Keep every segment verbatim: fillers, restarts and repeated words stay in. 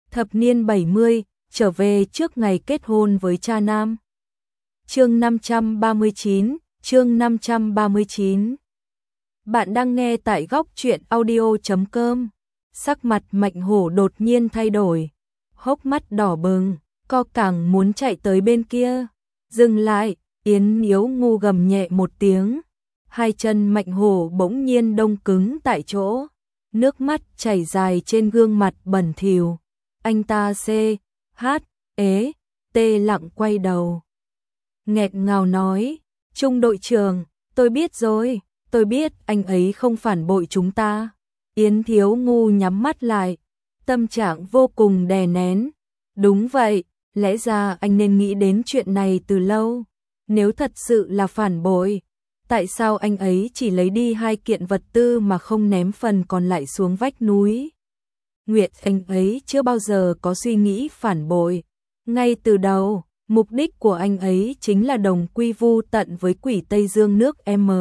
Thập niên bảy mươi, trở về trước ngày kết hôn với cha nam. Chương năm trăm ba mươi chín, chương năm trăm ba mươi chín. Bạn đang nghe tại góc truyện audio chấm com. Sắc mặt Mạnh Hổ đột nhiên thay đổi, hốc mắt đỏ bừng, co cẳng muốn chạy tới bên kia. Dừng lại, Yến Yếu ngu gầm nhẹ một tiếng. Hai chân Mạnh Hổ bỗng nhiên đông cứng tại chỗ, nước mắt chảy dài trên gương mặt bẩn thỉu. Anh ta c, h, ế, tê lặng quay đầu. Nghẹt ngào nói, Trung đội trưởng, tôi biết rồi, tôi biết anh ấy không phản bội chúng ta. Yến Thiếu Ngu nhắm mắt lại, tâm trạng vô cùng đè nén. Đúng vậy, lẽ ra anh nên nghĩ đến chuyện này từ lâu. Nếu thật sự là phản bội, tại sao anh ấy chỉ lấy đi hai kiện vật tư mà không ném phần còn lại xuống vách núi? Nguyệt, anh ấy chưa bao giờ có suy nghĩ phản bội. Ngay từ đầu, mục đích của anh ấy chính là đồng quy vu tận với quỷ Tây Dương nước M.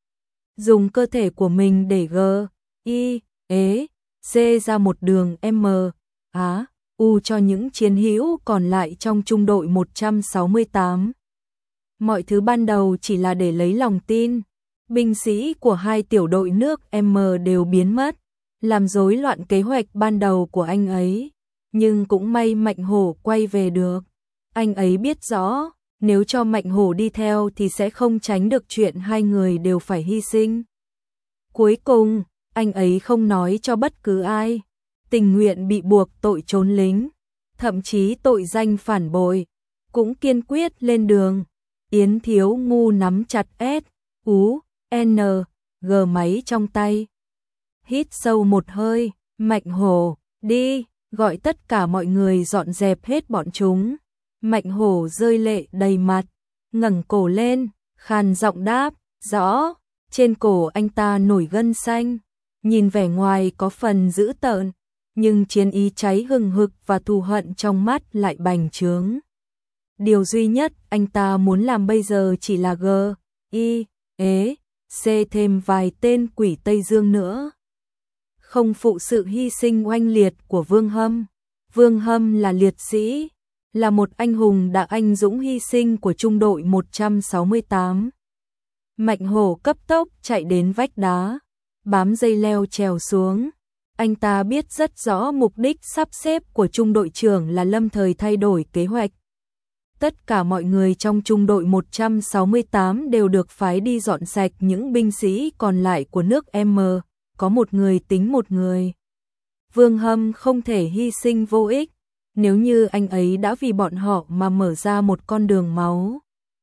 Dùng cơ thể của mình để G, I, ế, C ra một đường M, Á, U cho những chiến hữu còn lại trong trung đội một trăm sáu mươi tám. Mọi thứ ban đầu chỉ là để lấy lòng tin. Binh sĩ của hai tiểu đội nước M đều biến mất, làm rối loạn kế hoạch ban đầu của anh ấy. Nhưng cũng may Mạnh Hổ quay về được. Anh ấy biết rõ, nếu cho Mạnh Hổ đi theo thì sẽ không tránh được chuyện hai người đều phải hy sinh. Cuối cùng, anh ấy không nói cho bất cứ ai, tình nguyện bị buộc tội trốn lính, thậm chí tội danh phản bội, cũng kiên quyết lên đường. Yến Thiếu Ngu nắm chặt S, U, N, G máy trong tay. Hít sâu một hơi, Mạnh Hổ, đi, gọi tất cả mọi người dọn dẹp hết bọn chúng. Mạnh Hổ rơi lệ đầy mặt, ngẩng cổ lên, khàn giọng đáp, rõ. Trên cổ anh ta nổi gân xanh, nhìn vẻ ngoài có phần dữ tợn, nhưng chiến ý cháy hừng hực và thù hận trong mắt lại bành trướng. Điều duy nhất anh ta muốn làm bây giờ chỉ là G, I, ế, C thêm vài tên quỷ Tây Dương nữa. Không phụ sự hy sinh oanh liệt của Vương Hâm. Vương Hâm là liệt sĩ, là một anh hùng đã anh dũng hy sinh của trung đội một trăm sáu mươi tám. Mạnh Hổ cấp tốc chạy đến vách đá, bám dây leo trèo xuống. Anh ta biết rất rõ mục đích sắp xếp của trung đội trưởng là lâm thời thay đổi kế hoạch. Tất cả mọi người trong trung đội một trăm sáu mươi tám đều được phái đi dọn sạch những binh sĩ còn lại của nước M, có một người tính một người. Vương Hâm không thể hy sinh vô ích, nếu như anh ấy đã vì bọn họ mà mở ra một con đường máu,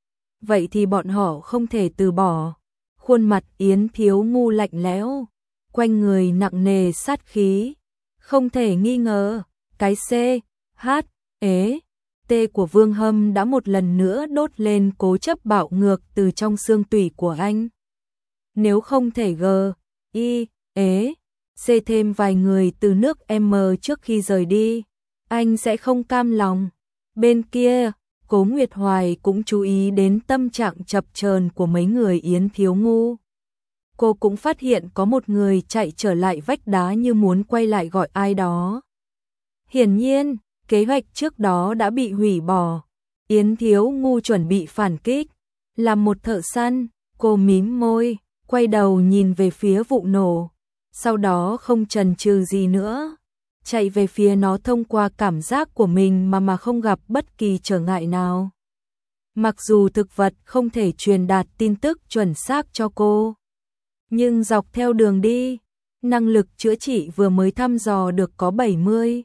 vậy thì bọn họ không thể từ bỏ. Khuôn mặt Yến Thiếu Ngu lạnh lẽo, quanh người nặng nề sát khí. Không thể nghi ngờ, cái C, H, ế, T của Vương Hâm đã một lần nữa đốt lên cố chấp bạo ngược từ trong xương tủy của anh. Nếu không thể G, I, ế, C thêm vài người từ nước M trước khi rời đi, anh sẽ không cam lòng. Bên kia, Cố Nguyệt Hoài cũng chú ý đến tâm trạng chập chờn của mấy người Yến Thiếu Ngu. Cô cũng phát hiện có một người chạy trở lại vách đá như muốn quay lại gọi ai đó. Hiển nhiên, kế hoạch trước đó đã bị hủy bỏ. Yến Thiếu Ngu chuẩn bị phản kích. Làm một thợ săn, cô mím môi, quay đầu nhìn về phía vụ nổ. Sau đó không chần chừ gì nữa, chạy về phía nó thông qua cảm giác của mình mà mà không gặp bất kỳ trở ngại nào. Mặc dù thực vật không thể truyền đạt tin tức chuẩn xác cho cô, nhưng dọc theo đường đi, năng lực chữa trị vừa mới thăm dò được có bảy mươi,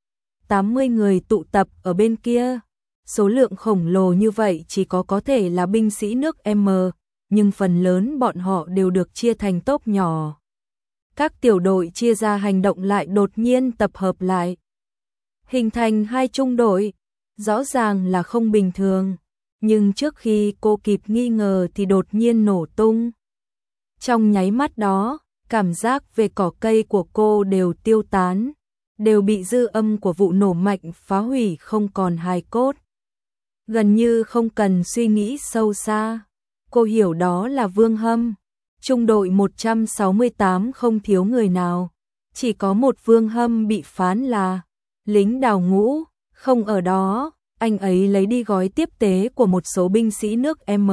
tám mươi người tụ tập ở bên kia. Số lượng khổng lồ như vậy chỉ có có thể là binh sĩ nước M, nhưng phần lớn bọn họ đều được chia thành tốp nhỏ. Các tiểu đội chia ra hành động lại đột nhiên tập hợp lại, hình thành hai trung đội, rõ ràng là không bình thường, nhưng trước khi cô kịp nghi ngờ thì đột nhiên nổ tung. Trong nháy mắt đó, cảm giác về cỏ cây của cô đều tiêu tán, đều bị dư âm của vụ nổ mạnh phá hủy không còn hài cốt. Gần như không cần suy nghĩ sâu xa, cô hiểu đó là Vương Hâm. Trung đội một trăm sáu mươi tám không thiếu người nào, chỉ có một Vương Hâm bị phán là lính đào ngũ, không ở đó, anh ấy lấy đi gói tiếp tế của một số binh sĩ nước M.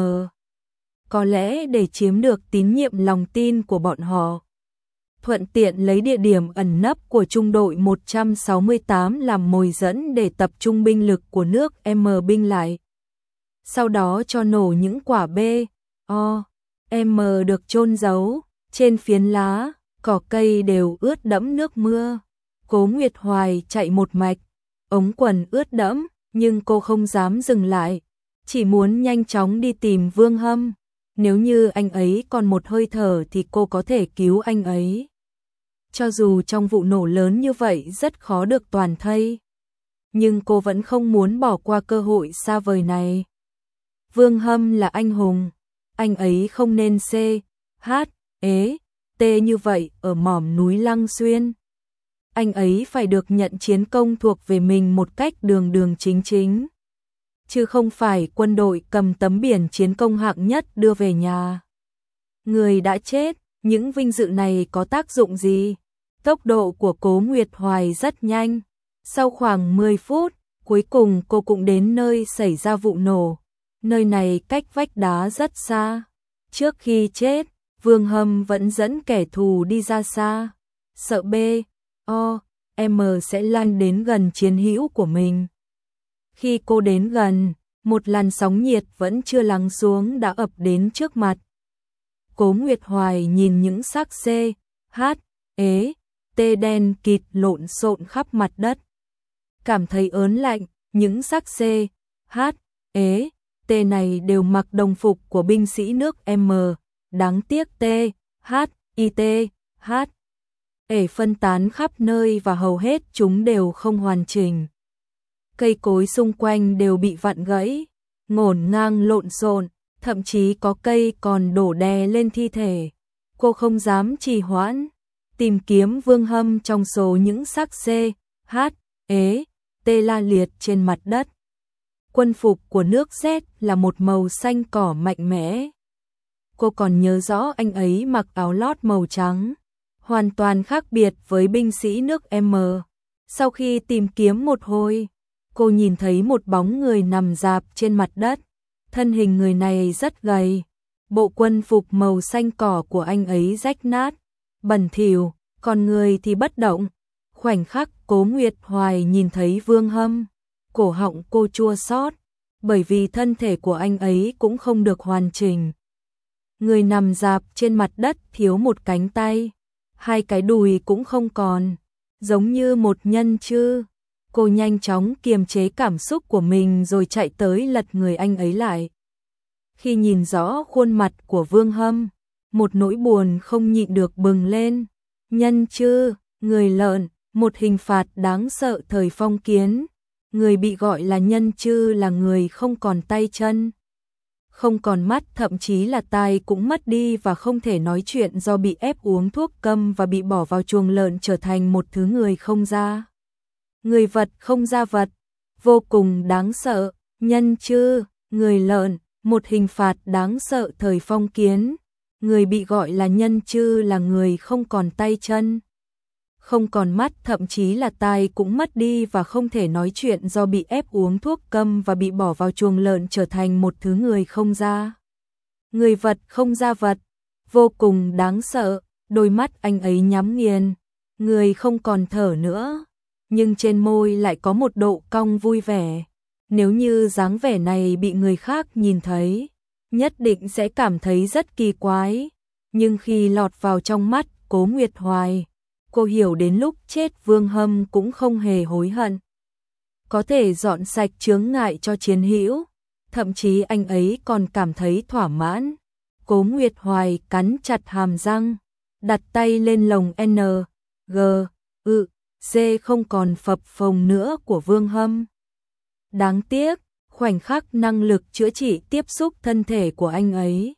Có lẽ để chiếm được tín nhiệm lòng tin của bọn họ. Thuận tiện lấy địa điểm ẩn nấp của trung đội một trăm sáu mươi tám làm mồi dẫn để tập trung binh lực của nước M binh lại. Sau đó cho nổ những quả B, O, M được chôn giấu, trên phiến lá, cỏ cây đều ướt đẫm nước mưa. Cố Nguyệt Hoài chạy một mạch, ống quần ướt đẫm, nhưng cô không dám dừng lại, chỉ muốn nhanh chóng đi tìm Vương Hâm. Nếu như anh ấy còn một hơi thở thì cô có thể cứu anh ấy. Cho dù trong vụ nổ lớn như vậy rất khó được toàn thây, nhưng cô vẫn không muốn bỏ qua cơ hội xa vời này. Vương Hâm là anh hùng, anh ấy không nên C, H, ế, T như vậy ở mỏm núi Lăng Xuyên. Anh ấy phải được nhận chiến công thuộc về mình một cách đường đường chính chính, chứ không phải quân đội cầm tấm biển chiến công hạng nhất đưa về nhà. Người đã chết, những vinh dự này có tác dụng gì? Tốc độ của Cố Nguyệt Hoài rất nhanh. Sau khoảng mười phút, cuối cùng cô cũng đến nơi xảy ra vụ nổ. Nơi này cách vách đá rất xa. Trước khi chết, Vương Hâm vẫn dẫn kẻ thù đi ra xa. Sợ B, O, M sẽ lan đến gần chiến hữu của mình. Khi cô đến gần, một làn sóng nhiệt vẫn chưa lắng xuống đã ập đến trước mặt. Cố Nguyệt Hoài nhìn những xác C, H, ế, T đen kịt lộn xộn khắp mặt đất. Cảm thấy ớn lạnh, những xác C, H, ế, T này đều mặc đồng phục của binh sĩ nước M. Đáng tiếc T, H, I T, H, ế phân tán khắp nơi và hầu hết chúng đều không hoàn chỉnh. Cây cối xung quanh đều bị vặn gãy, ngổn ngang lộn xộn, thậm chí có cây còn đổ đè lên thi thể. Cô không dám trì hoãn, tìm kiếm Vương Hâm trong số những xác C, H, ế, T la liệt trên mặt đất. Quân phục của nước Z là một màu xanh cỏ mạnh mẽ. Cô còn nhớ rõ anh ấy mặc áo lót màu trắng, hoàn toàn khác biệt với binh sĩ nước M. Sau khi tìm kiếm một hồi, cô nhìn thấy một bóng người nằm rạp trên mặt đất. Thân hình người này rất gầy, bộ quân phục màu xanh cỏ của anh ấy rách nát, bẩn thỉu, còn người thì bất động. Khoảnh khắc Cố Nguyệt Hoài nhìn thấy Vương Hâm, cổ họng cô chua xót, bởi vì thân thể của anh ấy cũng không được hoàn chỉnh. Người nằm rạp trên mặt đất thiếu một cánh tay, hai cái đùi cũng không còn, giống như một nhân chư. Cô nhanh chóng kiềm chế cảm xúc của mình rồi chạy tới lật người anh ấy lại. Khi nhìn rõ khuôn mặt của Vương Hâm, một nỗi buồn không nhịn được bừng lên. Nhân chư, người lợn, một hình phạt đáng sợ thời phong kiến. Người bị gọi là nhân chư là người không còn tay chân, không còn mắt, thậm chí là tai cũng mất đi và không thể nói chuyện do bị ép uống thuốc câm và bị bỏ vào chuồng lợn, trở thành một thứ người không da. Người vật không ra vật, vô cùng đáng sợ. Nhân chư, người lợn, một hình phạt đáng sợ thời phong kiến. Người bị gọi là nhân chư là người không còn tay chân, không còn mắt, thậm chí là tai cũng mất đi và không thể nói chuyện do bị ép uống thuốc câm và bị bỏ vào chuồng lợn, trở thành một thứ người không da. Người vật không ra vật, vô cùng đáng sợ. Đôi mắt anh ấy nhắm nghiền, người không còn thở nữa, nhưng trên môi lại có một độ cong vui vẻ. Nếu như dáng vẻ này bị người khác nhìn thấy, nhất định sẽ cảm thấy rất kỳ quái. Nhưng khi lọt vào trong mắt Cố Nguyệt Hoài, cô hiểu đến lúc chết Vương Hâm cũng không hề hối hận. Có thể dọn sạch chướng ngại cho chiến hữu, thậm chí anh ấy còn cảm thấy thỏa mãn. Cố Nguyệt Hoài cắn chặt hàm răng, đặt tay lên lồng N, G, ư, C không còn phập phồng nữa của Vương Hâm. Đáng tiếc, khoảnh khắc năng lực chữa trị tiếp xúc thân thể của anh ấy,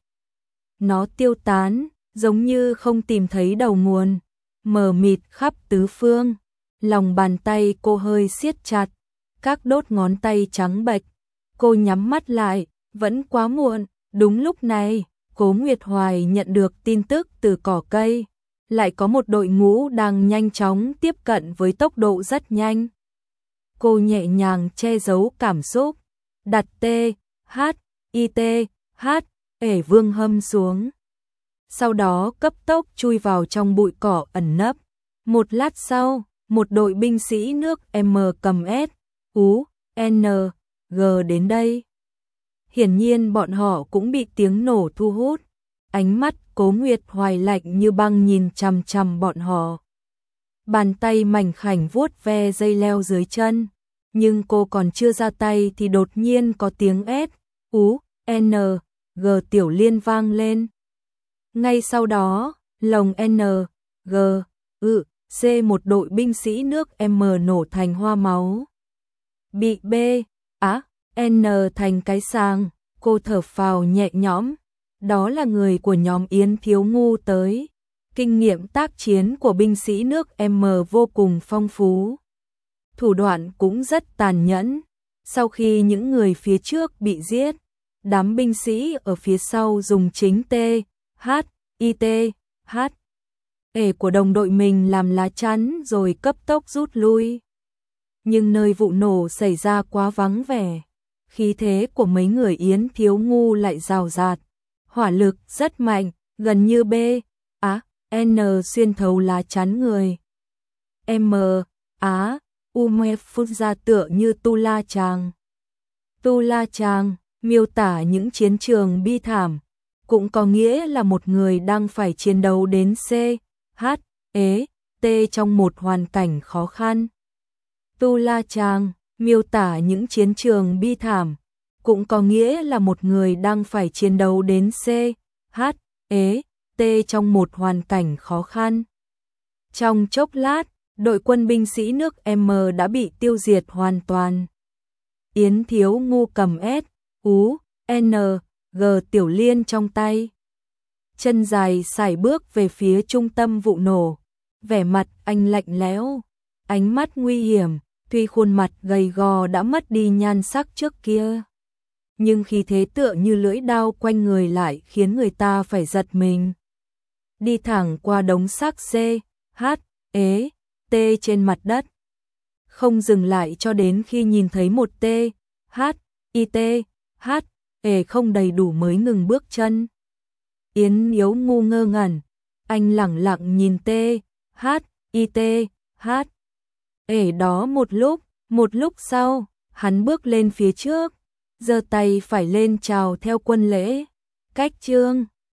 nó tiêu tán, giống như không tìm thấy đầu nguồn, mờ mịt khắp tứ phương. Lòng bàn tay cô hơi siết chặt, các đốt ngón tay trắng bệch. Cô nhắm mắt lại, vẫn quá muộn. Đúng lúc này, Cố Nguyệt Hoài nhận được tin tức từ cỏ cây. Lại có một đội ngũ đang nhanh chóng tiếp cận với tốc độ rất nhanh. Cô nhẹ nhàng che giấu cảm xúc, đặt T, H, I T, H, ể Vương Hâm xuống. Sau đó cấp tốc chui vào trong bụi cỏ ẩn nấp. Một lát sau, một đội binh sĩ nước M cầm S, U, N, G đến đây. Hiển nhiên bọn họ cũng bị tiếng nổ thu hút. Ánh mắt Cố Nguyệt Hoài lạnh như băng nhìn chằm chằm bọn họ. Bàn tay mảnh khảnh vuốt ve dây leo dưới chân. Nhưng cô còn chưa ra tay thì đột nhiên có tiếng S, U, N, G Tiểu Liên vang lên. Ngay sau đó, lồng N, G, U, C một đội binh sĩ nước M nổ thành hoa máu. Bị B, Á, N thành cái sàng, cô thở phào nhẹ nhõm. Đó là người của nhóm Yến Thiếu Ngu tới. Kinh nghiệm tác chiến của binh sĩ nước M vô cùng phong phú. Thủ đoạn cũng rất tàn nhẫn. Sau khi những người phía trước bị giết, đám binh sĩ ở phía sau dùng chính T, H, I T, H, ể của đồng đội mình làm lá chắn rồi cấp tốc rút lui. Nhưng nơi vụ nổ xảy ra quá vắng vẻ. Khí thế của mấy người Yến Thiếu Ngu lại rào rạt. Hỏa lực rất mạnh, gần như B, Á, N xuyên thấu lá chắn người. M, Á, U mê phun ra tựa như Tu La Chàng. Tu La Chàng miêu tả những chiến trường bi thảm, cũng có nghĩa là một người đang phải chiến đấu đến C, H, E, T trong một hoàn cảnh khó khăn. Tu La Chàng miêu tả những chiến trường bi thảm, cũng có nghĩa là một người đang phải chiến đấu đến C, H, E, T trong một hoàn cảnh khó khăn. Trong chốc lát, đội quân binh sĩ nước M đã bị tiêu diệt hoàn toàn. Yến Thiếu Ngu cầm S, U, N, G Tiểu Liên trong tay. Chân dài sải bước về phía trung tâm vụ nổ. Vẻ mặt anh lạnh lẽo, ánh mắt nguy hiểm, tuy khuôn mặt gầy gò đã mất đi nhan sắc trước kia. Nhưng khí thế tựa như lưỡi đao quanh người lại khiến người ta phải giật mình. Đi thẳng qua đống xác C, H, E, T trên mặt đất. Không dừng lại cho đến khi nhìn thấy một T, H, I T, H, E không đầy đủ mới ngừng bước chân. Yến Thiếu Ngu ngơ ngẩn, anh lẳng lặng nhìn T, H, I T, H, E đó một lúc, một lúc sau, hắn bước lên phía trước, giơ tay phải lên chào theo quân lễ. Cách chương